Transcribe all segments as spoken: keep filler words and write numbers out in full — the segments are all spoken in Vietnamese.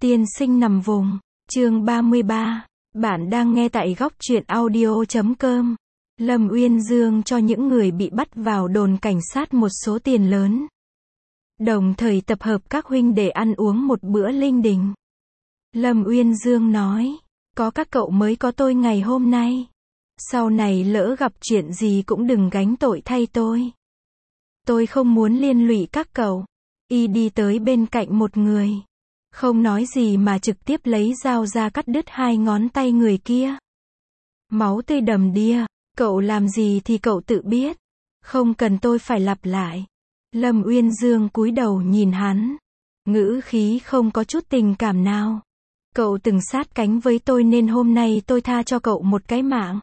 Tiên sinh nằm vùng, chương ba mươi ba. Bạn đang nghe tại góc truyện audio chấm com. Lâm Uyên Dương cho những người bị bắt vào đồn cảnh sát một số tiền lớn. Đồng thời tập hợp các huynh để ăn uống một bữa linh đình. Lâm Uyên Dương nói, có các cậu mới có tôi ngày hôm nay. Sau này lỡ gặp chuyện gì cũng đừng gánh tội thay tôi. Tôi không muốn liên lụy các cậu. Y đi tới bên cạnh một người. Không nói gì mà trực tiếp lấy dao ra cắt đứt hai ngón tay người kia. Máu tươi đầm đìa, cậu làm gì thì cậu tự biết. Không cần tôi phải lặp lại. Lâm Uyên Dương cúi đầu nhìn hắn. Ngữ khí không có chút tình cảm nào. Cậu từng sát cánh với tôi nên hôm nay tôi tha cho cậu một cái mạng.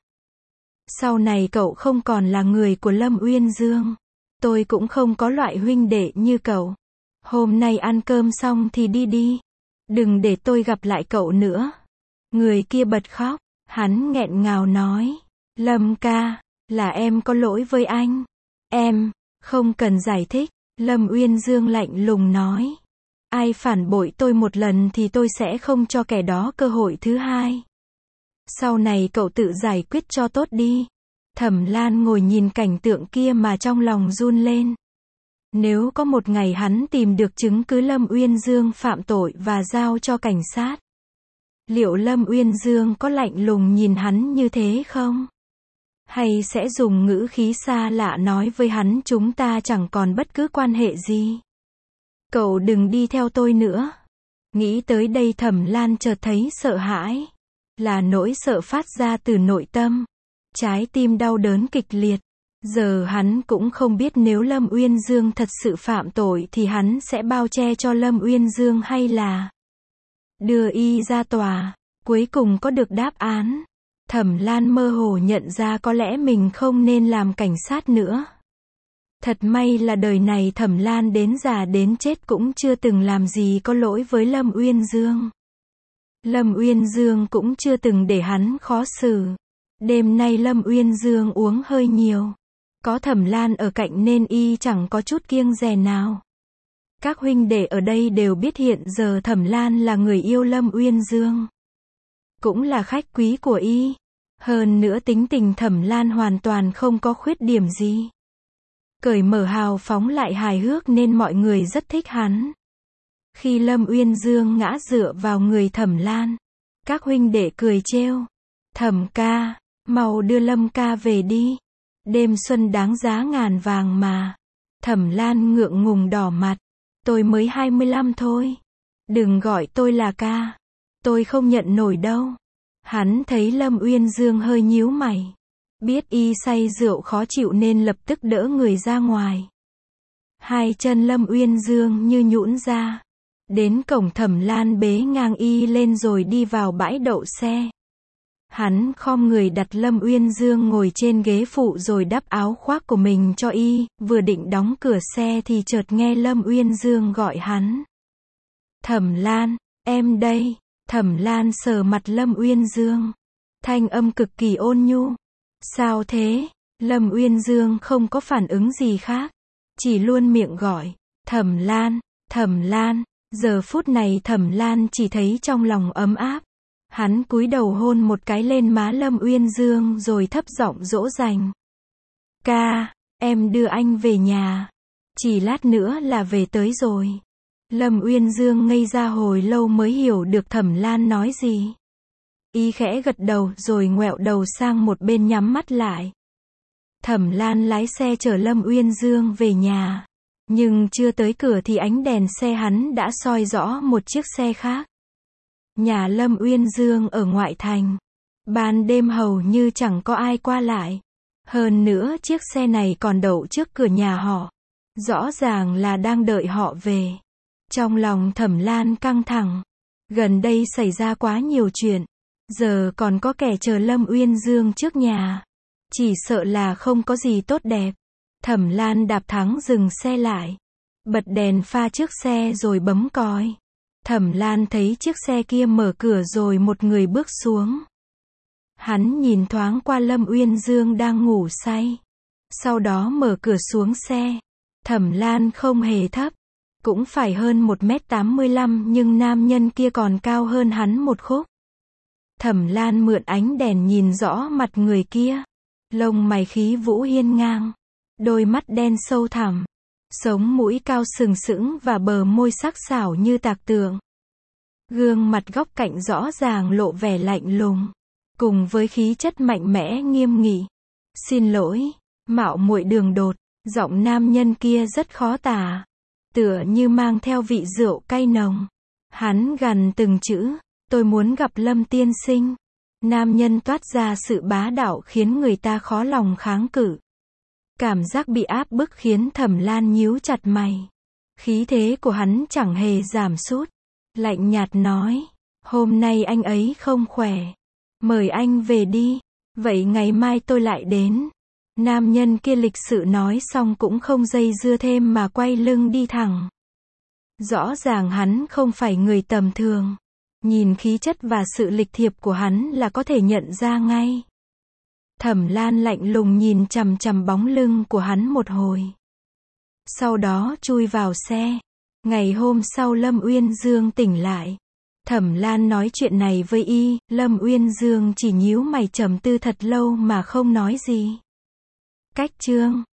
Sau này cậu không còn là người của Lâm Uyên Dương. Tôi cũng không có loại huynh đệ như cậu. Hôm nay ăn cơm xong thì đi đi. Đừng để tôi gặp lại cậu nữa. Người kia bật khóc. Hắn nghẹn ngào nói. Lâm ca, là em có lỗi với anh. Em, không cần giải thích. Lâm Uyên Dương lạnh lùng nói. Ai phản bội tôi một lần thì tôi sẽ không cho kẻ đó cơ hội thứ hai. Sau này cậu tự giải quyết cho tốt đi. Thẩm Lan ngồi nhìn cảnh tượng kia mà trong lòng run lên. Nếu có một ngày hắn tìm được chứng cứ Lâm Uyên Dương phạm tội và giao cho cảnh sát, liệu Lâm Uyên Dương có lạnh lùng nhìn hắn như thế không? Hay sẽ dùng ngữ khí xa lạ nói với hắn chúng ta chẳng còn bất cứ quan hệ gì? Cậu đừng đi theo tôi nữa. Nghĩ tới đây Thẩm Lan chợt thấy sợ hãi. Là nỗi sợ phát ra từ nội tâm. Trái tim đau đớn kịch liệt. Giờ hắn cũng không biết nếu Lâm Uyên Dương thật sự phạm tội thì hắn sẽ bao che cho Lâm Uyên Dương hay là đưa y ra tòa. Cuối cùng có được đáp án. Thẩm Lan mơ hồ nhận ra có lẽ mình không nên làm cảnh sát nữa. Thật may là đời này Thẩm Lan đến già đến chết cũng chưa từng làm gì có lỗi với Lâm Uyên Dương. Lâm Uyên Dương cũng chưa từng để hắn khó xử. Đêm nay Lâm Uyên Dương uống hơi nhiều. Có Thẩm Lan ở cạnh nên y chẳng có chút kiêng dè nào. Các huynh đệ ở đây đều biết hiện giờ Thẩm Lan là người yêu Lâm Uyên Dương. Cũng là khách quý của y. Hơn nữa tính tình Thẩm Lan hoàn toàn không có khuyết điểm gì. Cởi mở hào phóng lại hài hước nên mọi người rất thích hắn. Khi Lâm Uyên Dương ngã dựa vào người Thẩm Lan, các huynh đệ cười trêu. Thẩm ca, mau đưa Lâm ca về đi. Đêm xuân đáng giá ngàn vàng mà. Thẩm Lan ngượng ngùng đỏ mặt. Tôi mới hai mươi lăm thôi. Đừng gọi tôi là ca. Tôi không nhận nổi đâu. Hắn thấy Lâm Uyên Dương hơi nhíu mày. Biết y say rượu khó chịu nên lập tức đỡ người ra ngoài. Hai chân Lâm Uyên Dương như nhũn ra. Đến cổng Thẩm Lan bế ngang y lên rồi đi vào bãi đậu xe. Hắn khom người đặt Lâm Uyên Dương ngồi trên ghế phụ rồi đắp áo khoác của mình cho y, vừa định đóng cửa xe thì chợt nghe Lâm Uyên Dương gọi hắn. Thẩm Lan, em đây. Thẩm Lan sờ mặt Lâm Uyên Dương. Thanh âm cực kỳ ôn nhu. Sao thế? Lâm Uyên Dương không có phản ứng gì khác. Chỉ luôn miệng gọi. Thẩm Lan, Thẩm Lan. Giờ phút này Thẩm Lan chỉ thấy trong lòng ấm áp. Hắn cúi đầu hôn một cái lên má Lâm Uyên Dương rồi thấp giọng dỗ dành. Ca, em đưa anh về nhà. Chỉ lát nữa là về tới rồi. Lâm Uyên Dương ngây ra hồi lâu mới hiểu được Thẩm Lan nói gì. Y khẽ gật đầu rồi ngoẹo đầu sang một bên nhắm mắt lại. Thẩm Lan lái xe chở Lâm Uyên Dương về nhà. Nhưng chưa tới cửa thì ánh đèn xe hắn đã soi rõ một chiếc xe khác. Nhà Lâm Uyên Dương ở ngoại thành. Ban đêm hầu như chẳng có ai qua lại. Hơn nữa chiếc xe này còn đậu trước cửa nhà họ. Rõ ràng là đang đợi họ về. Trong lòng Thẩm Lan căng thẳng. Gần đây xảy ra quá nhiều chuyện. Giờ còn có kẻ chờ Lâm Uyên Dương trước nhà. Chỉ sợ là không có gì tốt đẹp. Thẩm Lan đạp thắng dừng xe lại. Bật đèn pha trước xe rồi bấm còi. Thẩm Lan thấy chiếc xe kia mở cửa rồi một người bước xuống. Hắn nhìn thoáng qua Lâm Uyên Dương đang ngủ say. Sau đó mở cửa xuống xe. Thẩm Lan không hề thấp. Cũng phải hơn một mét tám mươi lăm nhưng nam nhân kia còn cao hơn hắn một khúc. Thẩm Lan mượn ánh đèn nhìn rõ mặt người kia. Lông mày khí vũ hiên ngang. Đôi mắt đen sâu thẳm. Sống mũi cao sừng sững và bờ môi sắc sảo như tạc tượng. Gương mặt góc cạnh rõ ràng lộ vẻ lạnh lùng. Cùng với khí chất mạnh mẽ nghiêm nghị. Xin lỗi, mạo muội đường đột. Giọng nam nhân kia rất khó tả. Tựa như mang theo vị rượu cay nồng. Hắn gằn từng chữ. Tôi muốn gặp Lâm tiên sinh. Nam nhân toát ra sự bá đạo khiến người ta khó lòng kháng cự. Cảm giác bị áp bức khiến Thẩm Lan nhíu chặt mày. Khí thế của hắn chẳng hề giảm sút. Lạnh nhạt nói. Hôm nay anh ấy không khỏe. Mời anh về đi. Vậy ngày mai tôi lại đến. Nam nhân kia lịch sự nói xong cũng không dây dưa thêm mà quay lưng đi thẳng. Rõ ràng hắn không phải người tầm thường. Nhìn khí chất và sự lịch thiệp của hắn là có thể nhận ra ngay. Thẩm Lan lạnh lùng nhìn chằm chằm bóng lưng của hắn một hồi. Sau đó chui vào xe. Ngày hôm sau Lâm Uyên Dương tỉnh lại. Thẩm Lan nói chuyện này với y, Lâm Uyên Dương chỉ nhíu mày trầm tư thật lâu mà không nói gì. Cách chương